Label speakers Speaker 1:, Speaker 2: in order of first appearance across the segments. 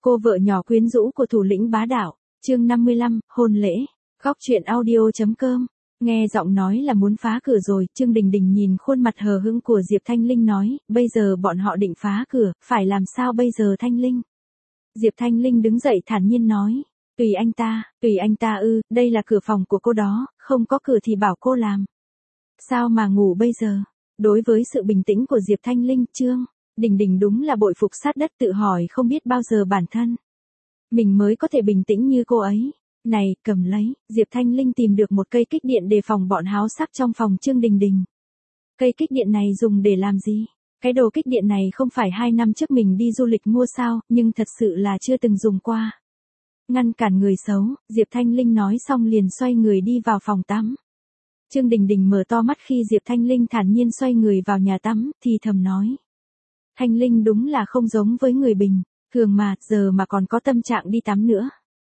Speaker 1: Cô vợ nhỏ quyến rũ của thủ lĩnh bá đạo, chương 55, hôn lễ. Góc truyện audio.com. Nghe giọng nói là muốn phá cửa rồi, Trương Đình Đình nhìn khuôn mặt hờ hững của Diệp Thanh Linh nói, bây giờ bọn họ định phá cửa, phải làm sao bây giờ Thanh Linh? Diệp Thanh Linh đứng dậy thản nhiên nói, tùy anh ta đây là cửa phòng của cô đó, không có cửa thì bảo cô làm. Sao mà ngủ bây giờ? Đối với sự bình tĩnh của Diệp Thanh Linh, Trương Đình Đình đúng là bội phục sát đất, tự hỏi không biết bao giờ bản thân mình mới có thể bình tĩnh như cô ấy. Này, cầm lấy. Diệp Thanh Linh tìm được một cây kích điện đề phòng bọn háo sắc trong phòng Trương Đình Đình. Cây kích điện này dùng để làm gì? Cái đồ kích điện này không phải 2 năm trước mình đi du lịch mua sao, nhưng thật sự là chưa từng dùng qua. Ngăn cản người xấu, Diệp Thanh Linh nói xong liền xoay người đi vào phòng tắm. Trương Đình Đình mở to mắt khi Diệp Thanh Linh thản nhiên xoay người vào nhà tắm, thì thầm nói. Thanh Linh đúng là không giống với người bình thường mà, giờ mà còn có tâm trạng đi tắm nữa.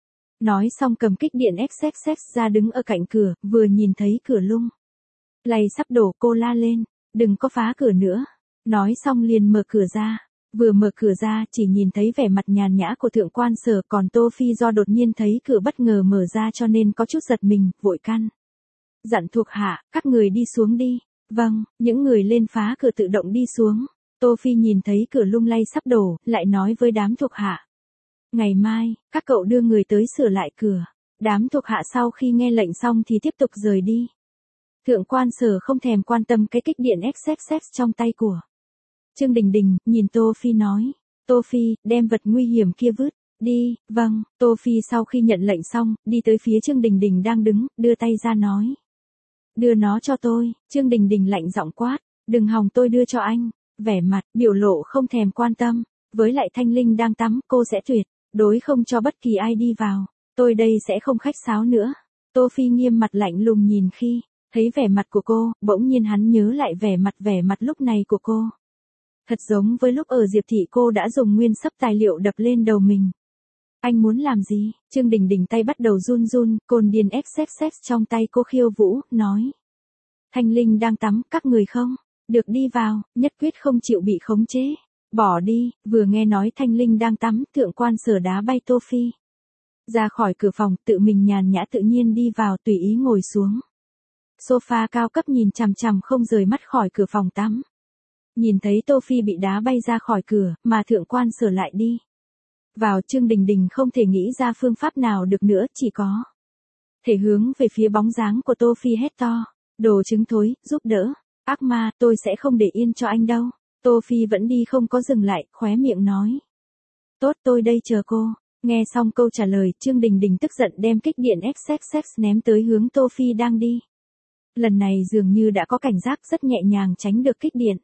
Speaker 1: Nói xong cầm kích điện XXX ra đứng ở cạnh cửa, vừa nhìn thấy cửa lung lay sắp đổ, cô la lên, đừng có phá cửa nữa. Nói xong liền mở cửa ra. Vừa mở cửa ra chỉ nhìn thấy vẻ mặt nhàn nhã của thượng quan Sở, còn Tô Phi do đột nhiên thấy cửa bất ngờ mở ra cho nên có chút giật mình, vội căn dặn thuộc hạ, các người đi xuống đi. Vâng, những người lên phá cửa tự động đi xuống. Tô Phi nhìn thấy cửa lung lay sắp đổ, lại nói với đám thuộc hạ. Ngày mai, các cậu đưa người tới sửa lại cửa. Đám thuộc hạ sau khi nghe lệnh xong thì tiếp tục rời đi. Thượng quan Sở không thèm quan tâm cái kích điện XXX trong tay của Trương Đình Đình, nhìn Tô Phi nói. Tô Phi, đem vật nguy hiểm kia vứt đi. Vâng. Tô Phi sau khi nhận lệnh xong, đi tới phía Trương Đình Đình đang đứng, đưa tay ra nói. Đưa nó cho tôi. Trương Đình Đình lạnh giọng quát. Đừng hòng tôi đưa cho anh. Vẻ mặt, biểu lộ không thèm quan tâm. Với lại Thanh Linh đang tắm, cô sẽ tuyệt đối không cho bất kỳ ai đi vào. Tôi đây sẽ không khách sáo nữa. Tô Phi nghiêm mặt lạnh lùng nhìn khi thấy vẻ mặt của cô, bỗng nhiên hắn nhớ lại vẻ mặt lúc này của cô. Thật giống với lúc ở Diệp Thị cô đã dùng nguyên sấp tài liệu đập lên đầu mình. Anh muốn làm gì? Trương Đình Đình tay bắt đầu run run, cồn điền XXX trong tay cô khiêu vũ, nói. Thanh Linh đang tắm, các người không được đi vào, nhất quyết không chịu bị khống chế. Bỏ đi. Vừa nghe nói Thanh Linh đang tắm, thượng quan Sở đá bay Tô Phi ra khỏi cửa phòng, tự mình nhàn nhã tự nhiên đi vào, tùy ý ngồi xuống sofa cao cấp, nhìn chằm chằm không rời mắt khỏi cửa phòng tắm. Nhìn thấy Tô Phi bị đá bay ra khỏi cửa, mà thượng quan Sở lại đi vào, Trương Đình Đình không thể nghĩ ra phương pháp nào được nữa, chỉ có thể hướng về phía bóng dáng của Tô Phi hét to. Đồ trứng thối, giúp đỡ. Ác ma, tôi sẽ không để yên cho anh đâu. Tô Phi vẫn đi không có dừng lại, khóe miệng nói. Tốt, tôi đây chờ cô. Nghe xong câu trả lời, Trương Đình Đình tức giận đem kích điện XXX ném tới hướng Tô Phi đang đi. Lần này dường như đã có cảnh giác, rất nhẹ nhàng tránh được kích điện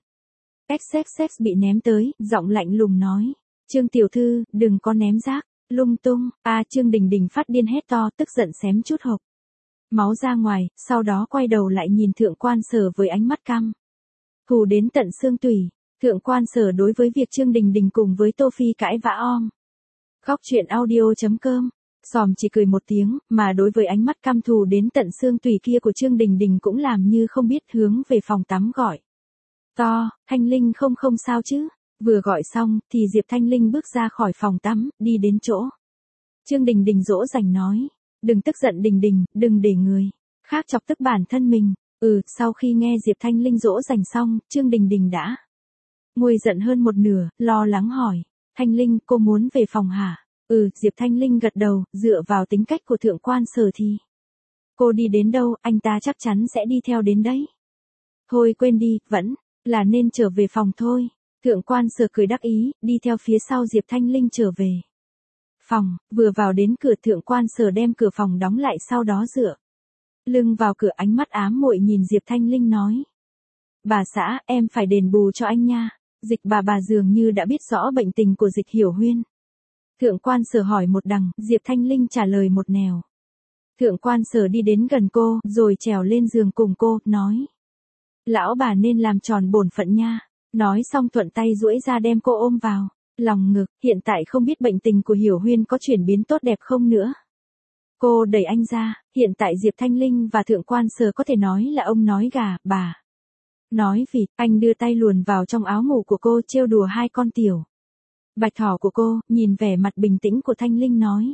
Speaker 1: XXX bị ném tới, giọng lạnh lùng nói. Trương tiểu thư, đừng có ném rác lung tung. Trương Đình Đình phát điên hét to, tức giận xém chút hộc máu ra ngoài, sau đó quay đầu lại nhìn thượng quan Sở với ánh mắt căm thù đến tận xương tủy. Thượng quan Sở đối với việc Trương Đình Đình cùng với Tô Phi cãi vã Góc truyện audio.com. Xòm chỉ cười một tiếng, mà đối với ánh mắt căm thù đến tận xương tủy kia của Trương Đình Đình cũng làm như không biết, hướng về phòng tắm gọi to. Thanh Linh không sao chứ? Vừa gọi xong, thì Diệp Thanh Linh bước ra khỏi phòng tắm, đi đến chỗ Trương Đình Đình dỗ dành nói. Đừng tức giận Đình Đình, đừng để người khác chọc tức bản thân mình. Sau khi nghe Diệp Thanh Linh dỗ dành xong, Trương Đình Đình đã nguôi giận hơn một nửa, lo lắng hỏi. Thanh Linh, cô muốn về phòng hả? Diệp Thanh Linh gật đầu, dựa vào tính cách của thượng quan Sở thì cô đi đến đâu, anh ta chắc chắn sẽ đi theo đến đấy. Thôi quên đi, vẫn là nên trở về phòng thôi. Thượng quan Sở cười đắc ý, đi theo phía sau Diệp Thanh Linh trở về phòng. Vừa vào đến cửa, thượng quan Sở đem cửa phòng đóng lại, sau đó dựa lưng vào cửa, ánh mắt ám muội nhìn Diệp Thanh Linh nói. Bà xã, em phải đền bù cho anh nha. Dịch bà dường như đã biết rõ bệnh tình của Dịch Hiểu Huyên. Thượng quan Sở hỏi một đằng, Diệp Thanh Linh trả lời một nẻo. Thượng quan Sở đi đến gần cô, rồi trèo lên giường cùng cô, nói. Lão bà nên làm tròn bổn phận nha. Nói xong thuận tay duỗi ra đem cô ôm vào lòng ngực. Hiện tại không biết bệnh tình của Hiểu Huyên có chuyển biến tốt đẹp không nữa. Cô đẩy anh ra. Hiện tại Diệp Thanh Linh và thượng quan Sở có thể nói là ông nói gà, bà nói vịt. Anh đưa tay luồn vào trong áo ngủ của cô, trêu đùa hai con tiểu Bạch thỏ của cô, nhìn vẻ mặt bình tĩnh của Thanh Linh nói.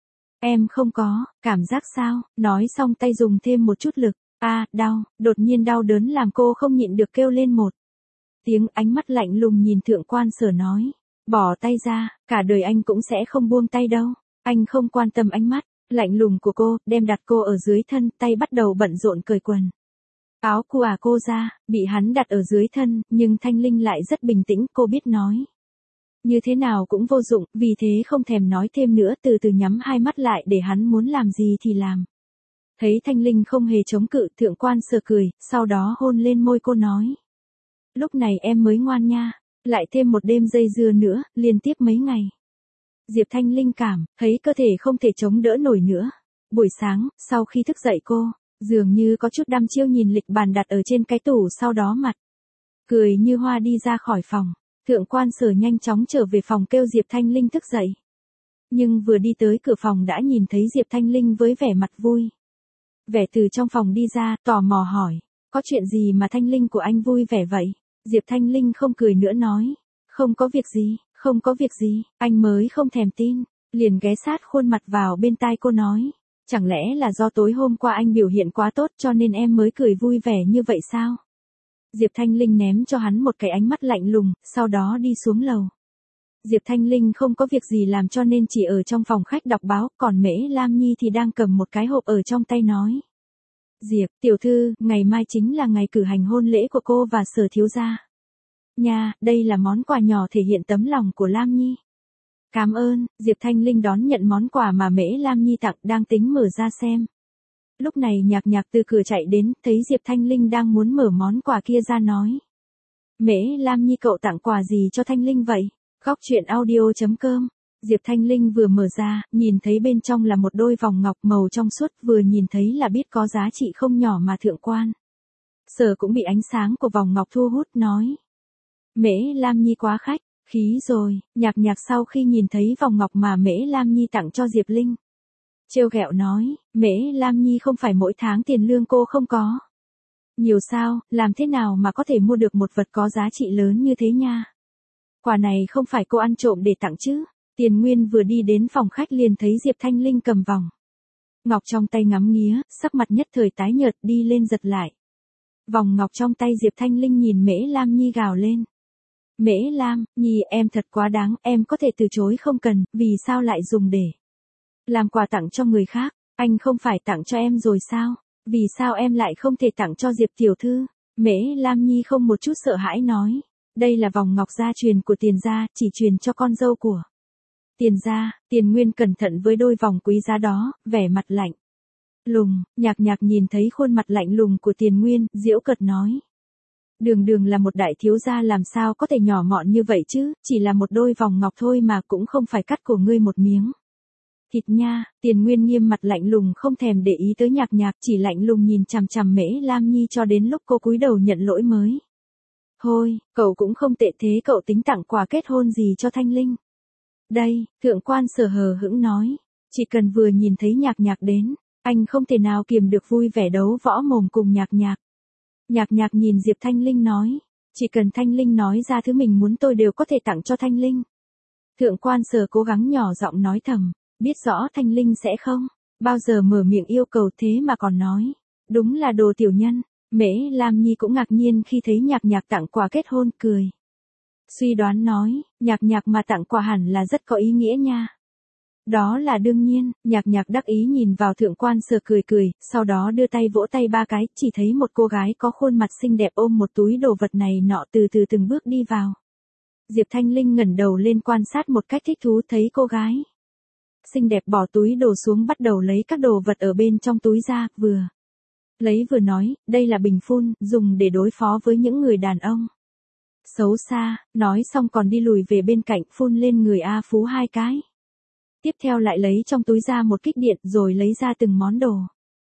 Speaker 1: Em không có, cảm giác sao, nói xong tay dùng thêm một chút lực. Đau, đột nhiên đau đớn làm cô không nhịn được kêu lên một tiếng, ánh mắt lạnh lùng nhìn Thượng Quan Sở nói. Bỏ tay ra, cả đời anh cũng sẽ không buông tay đâu. Anh không quan tâm ánh mắt lạnh lùng của cô, đem đặt cô ở dưới thân, tay bắt đầu bận rộn cởi quần áo của cô ra, bị hắn đặt ở dưới thân, nhưng Thanh Linh lại rất bình tĩnh, cô biết nói như thế nào cũng vô dụng, vì thế không thèm nói thêm nữa, từ từ nhắm hai mắt lại để hắn muốn làm gì thì làm. Thấy Thanh Linh không hề chống cự, Thượng Quan Sở cười, sau đó hôn lên môi cô nói. Lúc này em mới ngoan nha, lại thêm một đêm dây dưa nữa, liên tiếp mấy ngày. Diệp Thanh Linh cảm thấy cơ thể không thể chống đỡ nổi nữa. Buổi sáng, sau khi thức dậy cô, dường như có chút đăm chiêu nhìn lịch bàn đặt ở trên cái tủ, sau đó mặt cười như hoa đi ra khỏi phòng. Thượng Quan Sở nhanh chóng trở về phòng kêu Diệp Thanh Linh thức dậy. Nhưng vừa đi tới cửa phòng đã nhìn thấy Diệp Thanh Linh với vẻ mặt vui vẻ từ trong phòng đi ra, tò mò hỏi, có chuyện gì mà Thanh Linh của anh vui vẻ vậy? Diệp Thanh Linh không cười nữa nói, không có việc gì, không có việc gì, anh mới không thèm tin, liền ghé sát khuôn mặt vào bên tai cô nói, chẳng lẽ là do tối hôm qua anh biểu hiện quá tốt cho nên em mới cười vui vẻ như vậy sao? Diệp Thanh Linh ném cho hắn một cái ánh mắt lạnh lùng, sau đó đi xuống lầu. Diệp Thanh Linh không có việc gì làm cho nên chỉ ở trong phòng khách đọc báo, còn Mễ Lam Nhi thì đang cầm một cái hộp ở trong tay nói. Diệp, tiểu thư, ngày mai chính là ngày cử hành hôn lễ của cô và Sở thiếu gia. Nha, đây là món quà nhỏ thể hiện tấm lòng của Lam Nhi. Cảm ơn, Diệp Thanh Linh đón nhận món quà mà Mễ Lam Nhi tặng, đang tính mở ra xem. Lúc này Nhạc Nhạc từ cửa chạy đến, thấy Diệp Thanh Linh đang muốn mở món quà kia ra nói. Mễ Lam Nhi, cậu tặng quà gì cho Thanh Linh vậy? Góc truyện audio.com. Diệp Thanh Linh vừa mở ra, nhìn thấy bên trong là một đôi vòng ngọc màu trong suốt, vừa nhìn thấy là biết có giá trị không nhỏ mà Thượng Quan Sở cũng bị ánh sáng của vòng ngọc thu hút, nói. Mễ Lam Nhi quá khách khí rồi. Nhạc Nhạc sau khi nhìn thấy vòng ngọc mà Mễ Lam Nhi tặng cho Diệp Linh, trêu ghẹo nói, Mễ Lam Nhi không phải mỗi tháng tiền lương cô không có nhiều sao, làm thế nào mà có thể mua được một vật có giá trị lớn như thế nha. Quà này không phải cô ăn trộm để tặng chứ? Tiền Nguyên vừa đi đến phòng khách liền thấy Diệp Thanh Linh cầm vòng ngọc trong tay ngắm nghía, sắc mặt nhất thời tái nhợt, đi lên giật lại vòng ngọc trong tay Diệp Thanh Linh, nhìn Mễ Lam Nhi gào lên. Mễ Lam Nhi, em thật quá đáng, em có thể từ chối không cần, vì sao lại dùng để làm quà tặng cho người khác? Anh không phải tặng cho em rồi sao? Vì sao em lại không thể tặng cho Diệp tiểu thư? Mễ Lam Nhi không một chút sợ hãi nói. Đây là vòng ngọc gia truyền của Tiền gia, chỉ truyền cho con dâu của Tiền gia. Tiền Nguyên cẩn thận với đôi vòng quý giá đó, vẻ mặt lạnh lùng. Nhạc Nhạc nhìn thấy khuôn mặt lạnh lùng của Tiền Nguyên, giễu cợt nói. Đường Đường là một đại thiếu gia, làm sao có thể nhỏ mọn như vậy chứ, chỉ là một đôi vòng ngọc thôi mà, cũng không phải cắt của ngươi một miếng thịt nha. Tiền Nguyên nghiêm mặt lạnh lùng, không thèm để ý tới Nhạc Nhạc, chỉ lạnh lùng nhìn chằm chằm Mễ Lam Nhi cho đến lúc cô cúi đầu nhận lỗi mới. Thôi, cậu cũng không tệ thế, cậu tính tặng quà kết hôn gì cho Thanh Linh? Đây, Thượng Quan Sở hờ hững nói, chỉ cần vừa nhìn thấy Nhạc Nhạc đến, anh không thể nào kiềm được vui vẻ đấu võ mồm cùng Nhạc Nhạc. Nhạc Nhạc nhìn Diệp Thanh Linh nói, chỉ cần Thanh Linh nói ra thứ mình muốn tôi đều có thể tặng cho Thanh Linh. Thượng Quan Sở cố gắng nhỏ giọng nói thầm, biết rõ Thanh Linh sẽ không bao giờ mở miệng yêu cầu, thế mà còn nói, đúng là đồ tiểu nhân. Mễ Lam Nhi cũng ngạc nhiên khi thấy Nhạc Nhạc tặng quà kết hôn, cười. Suy đoán nói, Nhạc Nhạc mà tặng quà hẳn là rất có ý nghĩa nha. Đó là đương nhiên. Nhạc Nhạc đắc ý nhìn vào Thượng Quan Sở cười cười, sau đó đưa tay vỗ tay ba cái, chỉ thấy một cô gái có khuôn mặt xinh đẹp ôm một túi đồ vật này nọ từ từ từng bước đi vào. Diệp Thanh Linh ngẩng đầu lên quan sát một cách thích thú, thấy cô gái xinh đẹp bỏ túi đồ xuống, bắt đầu lấy các đồ vật ở bên trong túi ra, vừa lấy vừa nói, đây là bình phun, dùng để đối phó với những người đàn ông xấu xa. Nói xong còn đi lùi về bên cạnh, phun lên người A Phú 2 cái. Tiếp theo lại lấy trong túi ra một kích điện, rồi lấy ra từng món đồ.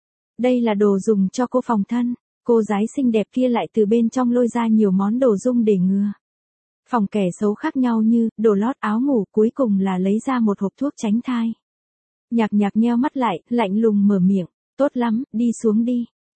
Speaker 1: Đây là đồ dùng cho cô phòng thân. Cô gái xinh đẹp kia lại từ bên trong lôi ra nhiều món đồ dung để ngừa phòng kẻ xấu khác nhau như đồ lót, áo ngủ, cuối cùng là lấy ra một hộp thuốc tránh thai. Nhạc Nhạc nheo mắt lại, lạnh lùng mở miệng, tốt lắm, đi xuống đi.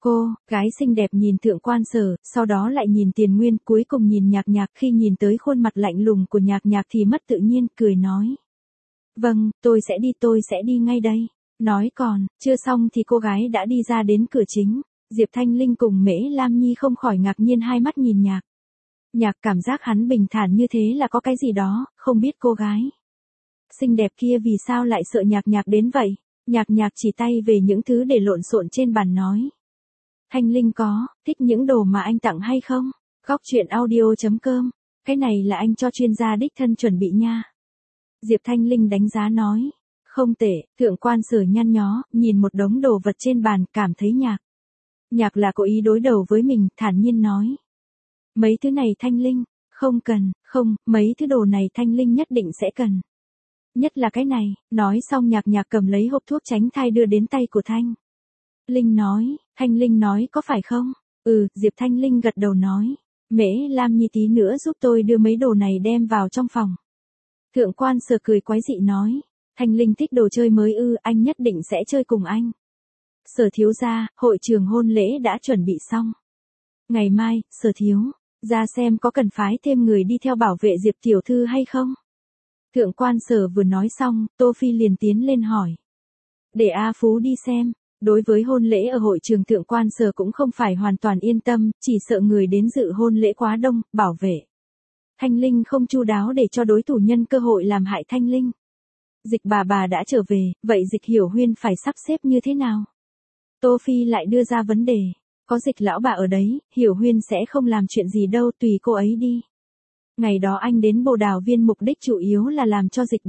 Speaker 1: Cô, gái xinh đẹp nhìn Thượng Quan Sở, sau đó lại nhìn Tiền Nguyên, cuối cùng nhìn Nhạc Nhạc, khi nhìn tới khuôn mặt lạnh lùng của Nhạc Nhạc thì mất tự nhiên, cười nói. Vâng, tôi sẽ đi ngay đây. Nói còn, chưa xong thì cô gái đã đi ra đến cửa chính. Diệp Thanh Linh cùng Mễ Lam Nhi không khỏi ngạc nhiên hai mắt nhìn Nhạc. Nhạc cảm giác hắn bình thản như thế là có cái gì đó, không biết cô gái xinh đẹp kia vì sao lại sợ Nhạc Nhạc đến vậy. Nhạc Nhạc chỉ tay về những thứ để lộn xộn trên bàn nói. Thanh Linh có, thích những đồ mà anh tặng hay không? Góc chuyện audio.com, cái này là anh cho chuyên gia đích thân chuẩn bị nha. Diệp Thanh Linh đánh giá nói. Không tệ, Thượng Quan Sở nhăn nhó, nhìn một đống đồ vật trên bàn, cảm thấy Nhạc là cố ý đối đầu với mình, thản nhiên nói. Mấy thứ này Thanh Linh, không cần, không, mấy thứ đồ này Thanh Linh nhất định sẽ cần. Nhất là cái này, nói xong Nhạc Nhạc cầm lấy hộp thuốc tránh thai đưa đến tay của Thanh Linh nói, Thanh Linh nói có phải không? Diệp Thanh Linh gật đầu nói. Mễ Lam Nhi tí nữa giúp tôi đưa mấy đồ này đem vào trong phòng. Thượng Quan Sở cười quái dị nói. Thanh Linh thích đồ chơi mới anh nhất định sẽ chơi cùng anh. Sở thiếu gia, hội trường hôn lễ đã chuẩn bị xong. Ngày mai, Sở thiếu, ra xem có cần phái thêm người đi theo bảo vệ Diệp tiểu thư hay không? Thượng Quan Sở vừa nói xong, Tô Phi liền tiến lên hỏi. Để A Phú đi xem. Đối với hôn lễ ở hội trường Thượng Quan Sở cũng không phải hoàn toàn yên tâm, chỉ sợ người đến dự hôn lễ quá đông, bảo vệ Thanh Linh không chu đáo để cho đối thủ nhân cơ hội làm hại Thanh Linh. Dịch bà đã trở về, vậy Dịch Hiểu Huyên phải sắp xếp như thế nào? Tô Phi lại đưa ra vấn đề. Có Dịch lão bà ở đấy, Hiểu Huyên sẽ không làm chuyện gì đâu, tùy cô ấy đi. Ngày đó anh đến Bồ Đào Viên mục đích chủ yếu là làm cho Dịch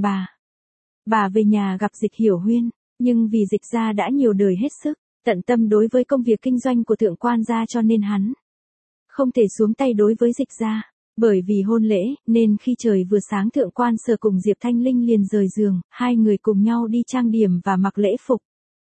Speaker 1: bà về nhà gặp Dịch Hiểu Huyên, nhưng vì Dịch gia đã nhiều đời hết sức, tận tâm đối với công việc kinh doanh của Thượng Quan gia cho nên hắn không thể xuống tay đối với Dịch gia. Bởi vì hôn lễ, nên khi trời vừa sáng Thượng Quan Sở cùng Diệp Thanh Linh liền rời giường, hai người cùng nhau đi trang điểm và mặc lễ phục.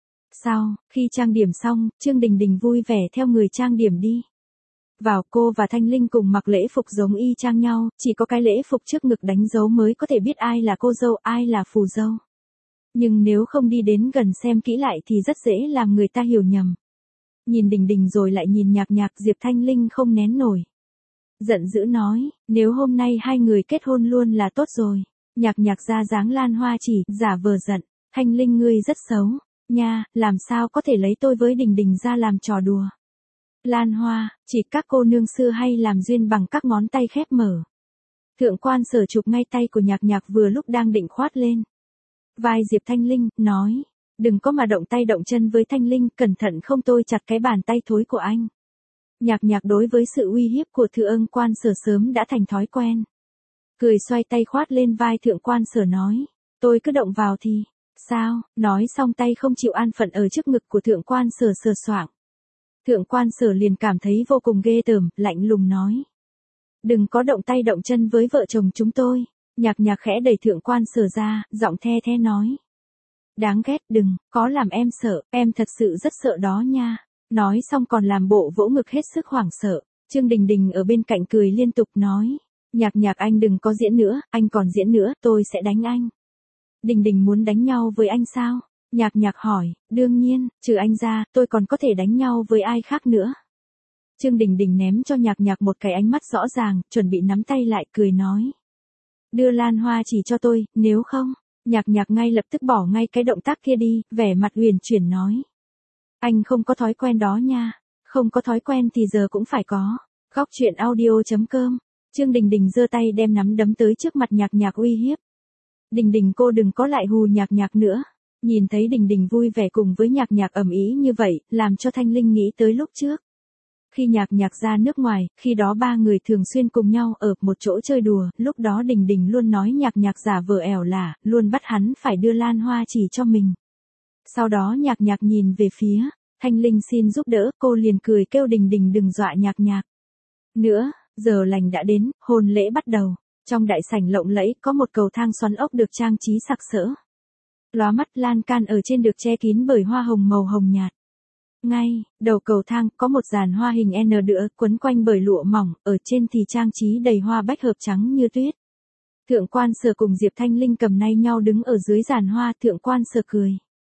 Speaker 1: Sau, khi trang điểm xong, Trương Đình Đình vui vẻ theo người trang điểm đi. Vào cô và Thanh Linh cùng mặc lễ phục giống y chang nhau, chỉ có cái lễ phục trước ngực đánh dấu mới có thể biết ai là cô dâu, ai là phù dâu. Nhưng nếu không đi đến gần xem kỹ lại thì rất dễ làm người ta hiểu nhầm. Nhìn Đình Đình rồi lại nhìn Nhạc Nhạc, Diệp Thanh Linh không nén nổi. Giận dữ nói, nếu hôm nay hai người kết hôn luôn là tốt rồi. Nhạc Nhạc ra dáng Lan Hoa chỉ, giả vờ giận. Thanh Linh ngươi rất xấu, nha, làm sao có thể lấy tôi với Đình Đình ra làm trò đùa. Lan Hoa, chỉ các cô nương xưa hay làm duyên bằng các ngón tay khép mở. Thượng Quan Sở chụp ngay tay của Nhạc Nhạc vừa lúc đang định khoát lên vai Diệp Thanh Linh, nói, đừng có mà động tay động chân với Thanh Linh, cẩn thận không tôi chặt cái bàn tay thối của anh. Nhạc Nhạc đối với sự uy hiếp của Thượng Quan Sở sớm đã thành thói quen. Cười xoay tay khoát lên vai Thượng Quan Sở nói, tôi cứ động vào thì, sao, nói xong tay không chịu an phận ở trước ngực của Thượng Quan Sở sờ soạng. Thượng Quan Sở liền cảm thấy vô cùng ghê tởm, lạnh lùng nói. Đừng có động tay động chân với vợ chồng chúng tôi. Nhạc Nhạc khẽ đẩy Thượng Quan Sở ra, giọng the thế nói. Đáng ghét, đừng, có làm em sợ, em thật sự rất sợ đó nha. Nói xong còn làm bộ vỗ ngực hết sức hoảng sợ. Trương Đình Đình ở bên cạnh cười liên tục nói. Nhạc Nhạc anh đừng có diễn nữa, anh còn diễn nữa, tôi sẽ đánh anh. Đình Đình muốn đánh nhau với anh sao? Nhạc Nhạc hỏi, đương nhiên, trừ anh ra, tôi còn có thể đánh nhau với ai khác nữa. Trương Đình Đình ném cho Nhạc Nhạc một cái ánh mắt rõ ràng, chuẩn bị nắm tay lại cười nói. Đưa Lan Hoa chỉ cho tôi, nếu không, Nhạc Nhạc ngay lập tức bỏ ngay cái động tác kia đi, vẻ mặt huyền chuyển nói. Anh không có thói quen đó nha, không có thói quen thì giờ cũng phải có. Góc chuyện audio.com, Trương Đình Đình giơ tay đem nắm đấm tới trước mặt Nhạc Nhạc uy hiếp. Đình Đình cô đừng có lại hù Nhạc Nhạc nữa. Nhìn thấy Đình Đình vui vẻ cùng với Nhạc Nhạc ầm ĩ như vậy, làm cho Thanh Linh nghĩ tới lúc trước. Khi Nhạc Nhạc ra nước ngoài, khi đó ba người thường xuyên cùng nhau ở một chỗ chơi đùa, lúc đó Đình Đình luôn nói Nhạc Nhạc giả vờ ẻo lả, luôn bắt hắn phải đưa Lan Hoa chỉ cho mình. Sau đó Nhạc Nhạc nhìn về phía, Thanh Linh xin giúp đỡ, cô liền cười kêu Đình Đình đừng dọa Nhạc Nhạc nữa, giờ lành đã đến, hôn lễ bắt đầu. Trong đại sảnh lộng lẫy có một cầu thang xoắn ốc được trang trí sặc sỡ. Lóa mắt lan can ở trên được che kín bởi hoa hồng màu hồng nhạt. Ngay, đầu cầu thang có một dàn hoa hình N đựa quấn quanh bởi lụa mỏng, ở trên thì trang trí đầy hoa bách hợp trắng như tuyết. Thượng Quan Sở cùng Diệp Thanh Linh cầm tay nhau đứng ở dưới dàn hoa, Thượng Quan Sở cười.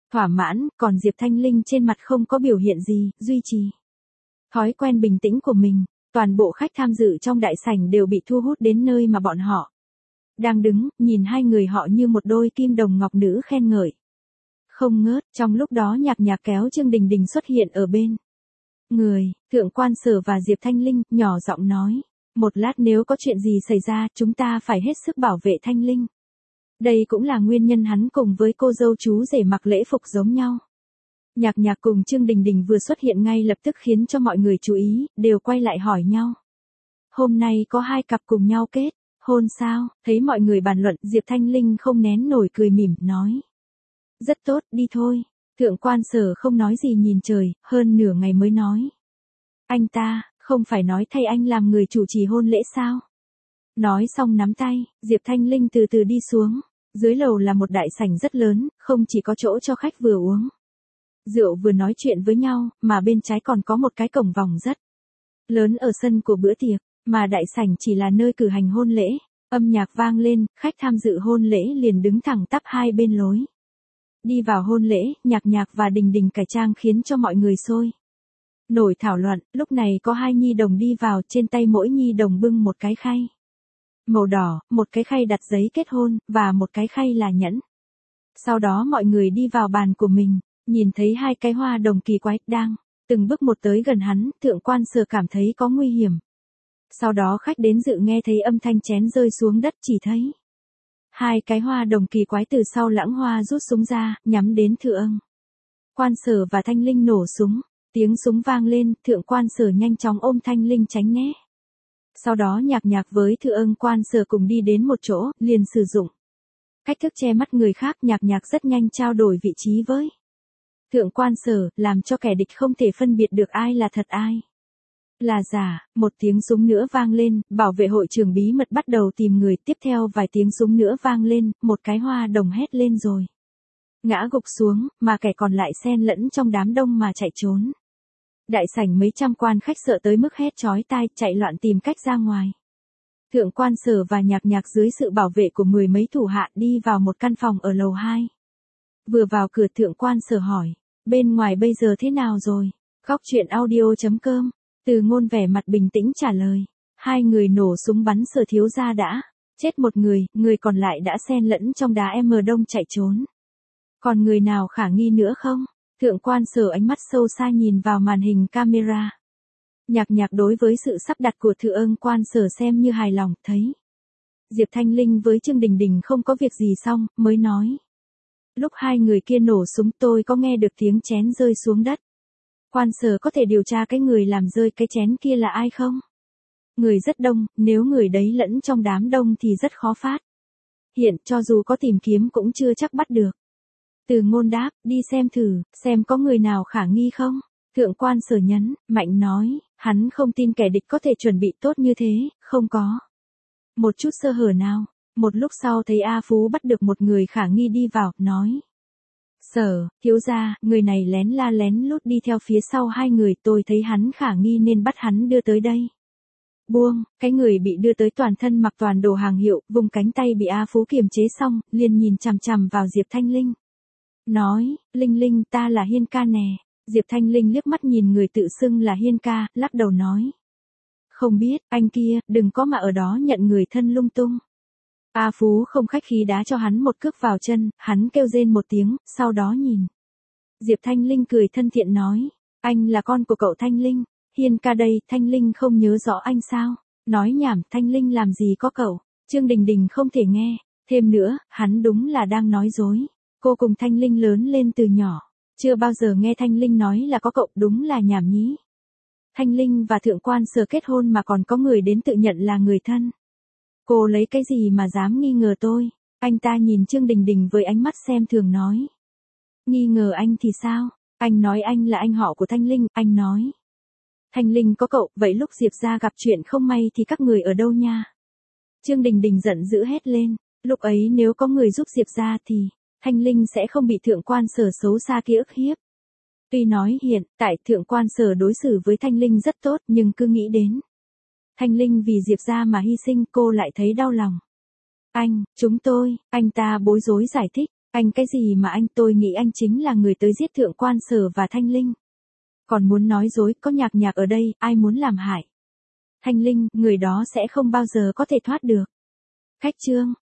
Speaker 1: thỏa mãn, còn Diệp Thanh Linh trên mặt không có biểu hiện gì, duy trì thói quen bình tĩnh của mình. Toàn bộ khách tham dự trong đại sảnh đều bị thu hút đến nơi mà bọn họ đang đứng, nhìn hai người họ như một đôi kim đồng ngọc nữ khen ngợi không ngớt. Trong lúc đó Nhạc Nhạc kéo Trương Đình Đình xuất hiện ở bên người, Thượng Quan Sở và Diệp Thanh Linh, nhỏ giọng nói, một lát nếu có chuyện gì xảy ra, chúng ta phải hết sức bảo vệ Thanh Linh. Đây cũng là nguyên nhân hắn cùng với cô dâu chú rể mặc lễ phục giống nhau. Nhạc Nhạc cùng Trương Đình Đình vừa xuất hiện ngay lập tức khiến cho mọi người chú ý, đều quay lại hỏi nhau. Hôm nay có hai cặp cùng nhau kết hôn sao? Thấy mọi người bàn luận, Diệp Thanh Linh không nén nổi cười mỉm, nói. Rất tốt, đi thôi. Thượng Quan Sở không nói gì nhìn trời, hơn nửa ngày mới nói. Anh ta, không phải nói thay anh làm người chủ trì hôn lễ sao? Nói xong nắm tay, Diệp Thanh Linh từ từ đi xuống. Dưới lầu là một đại sảnh rất lớn, không chỉ có chỗ cho khách vừa uống rượu vừa nói chuyện với nhau, mà bên trái còn có một cái cổng vòng rất lớn ở sân của bữa tiệc, mà đại sảnh chỉ là nơi cử hành hôn lễ. Âm nhạc vang lên, khách tham dự hôn lễ liền đứng thẳng tắp hai bên lối. Đi vào hôn lễ, Nhạc Nhạc và Đình Đình cải trang khiến cho mọi người sôi nổi thảo luận. Lúc này có hai nhi đồng đi vào, trên tay mỗi nhi đồng bưng một cái khay màu đỏ, một cái khay đặt giấy kết hôn, và một cái khay là nhẫn. Sau đó mọi người đi vào bàn của mình, nhìn thấy hai cái hoa đồng kỳ quái đang từng bước một tới gần hắn. Thượng Quan Sở cảm thấy có nguy hiểm. Sau đó khách đến dự nghe thấy âm thanh chén rơi xuống đất, chỉ thấy hai cái hoa đồng kỳ quái từ sau lãng hoa rút súng ra, nhắm đến Thượng Quan Sở và Thanh Linh nổ súng. Tiếng súng vang lên, Thượng Quan Sở nhanh chóng ôm Thanh Linh tránh né. Sau đó Nhạc Nhạc với Thượng Quan Sở cùng đi đến một chỗ, liền sử dụng cách thức che mắt người khác. Nhạc Nhạc rất nhanh trao đổi vị trí với Thượng Quan Sở, làm cho kẻ địch không thể phân biệt được ai là thật ai là giả. Một tiếng súng nữa vang lên, bảo vệ hội trường bí mật bắt đầu tìm người. Tiếp theo vài tiếng súng nữa vang lên, một cái hoa đồng hét lên rồi ngã gục xuống, mà kẻ còn lại xen lẫn trong đám đông mà chạy trốn. Đại sảnh mấy trăm quan khách sợ tới mức hét chói tai, chạy loạn tìm cách ra ngoài. Thượng Quan Sở và Nhạc Nhạc dưới sự bảo vệ của mười mấy thủ hạ đi vào một căn phòng ở lầu 2. Vừa vào cửa, Thượng Quan Sở hỏi, bên ngoài bây giờ thế nào rồi? Góc truyện audio.com. Từ Ngôn vẻ mặt bình tĩnh trả lời, hai người nổ súng bắn Sở thiếu gia đã chết một người, người còn lại đã xen lẫn trong đá đông chạy trốn. Còn người nào khả nghi nữa không? Thượng Quan Sở ánh mắt sâu xa nhìn vào màn hình camera. Nhạc Nhạc đối với sự sắp đặt của Thượng Quan Sở xem như hài lòng, thấy Diệp Thanh Linh với Trương Đình Đình không có việc gì xong, mới nói. Lúc hai người kia nổ súng tôi có nghe được tiếng chén rơi xuống đất. Quan Sở có thể điều tra cái người làm rơi cái chén kia là ai không? Người rất đông, nếu người đấy lẫn trong đám đông thì rất khó phát hiện, cho dù có tìm kiếm cũng chưa chắc bắt được. Từ Ngôn đáp, đi xem thử, xem có người nào khả nghi không? Thượng Quan Sở nhấn mạnh nói, hắn không tin kẻ địch có thể chuẩn bị tốt như thế, không có một chút sơ hở nào. Một lúc sau thấy A Phú bắt được một người khả nghi đi vào, nói. Sở, thiếu gia, người này lén la lén lút đi theo phía sau hai người, tôi thấy hắn khả nghi nên bắt hắn đưa tới đây. Buông, cái người bị đưa tới toàn thân mặc toàn đồ hàng hiệu, vùng cánh tay bị A Phú kiềm chế xong, liền nhìn chằm chằm vào Diệp Thanh Linh. Nói, Linh Linh, ta là Hiên ca nè. Diệp Thanh Linh liếc mắt nhìn người tự xưng là Hiên ca, lắc đầu nói. Không biết, anh kia, đừng có mà ở đó nhận người thân lung tung. A Phú không khách khí đá cho hắn một cước vào chân, hắn kêu rên một tiếng, sau đó nhìn. Diệp Thanh Linh cười thân thiện nói, anh là con của cậu Thanh Linh. Hiên ca đây, Thanh Linh không nhớ rõ anh sao? Nói nhảm, Thanh Linh làm gì có cậu? Trương Đình Đình không thể nghe. Thêm nữa, hắn đúng là đang nói dối. Cô cùng Thanh Linh lớn lên từ nhỏ. Chưa bao giờ nghe Thanh Linh nói là có cậu, đúng là nhảm nhí. Thanh Linh và Thượng Quan Sở kết hôn mà còn có người đến tự nhận là người thân. Cô lấy cái gì mà dám nghi ngờ tôi? Anh ta nhìn Trương Đình Đình với ánh mắt xem thường nói. Nghi ngờ anh thì sao? Anh nói anh là anh họ của Thanh Linh, anh nói. Thanh Linh có cậu, vậy lúc Diệp gia gặp chuyện không may thì các người ở đâu nha? Trương Đình Đình giận dữ hét lên, lúc ấy nếu có người giúp Diệp gia thì Thanh Linh sẽ không bị Thượng Quan Sở xấu xa kia ức hiếp. Tuy nói hiện tại Thượng Quan Sở đối xử với Thanh Linh rất tốt, nhưng cứ nghĩ đến Thanh Linh vì Diệp gia mà hy sinh, cô lại thấy đau lòng. Anh ta bối rối giải thích, Anh cái gì mà anh, tôi nghĩ anh chính là người tới giết Thượng Quan Sở và Thanh Linh. Còn muốn nói dối, có Nhạc Nhạc ở đây, ai muốn làm hại Thanh Linh, người đó sẽ không bao giờ có thể thoát được. Khách Trương,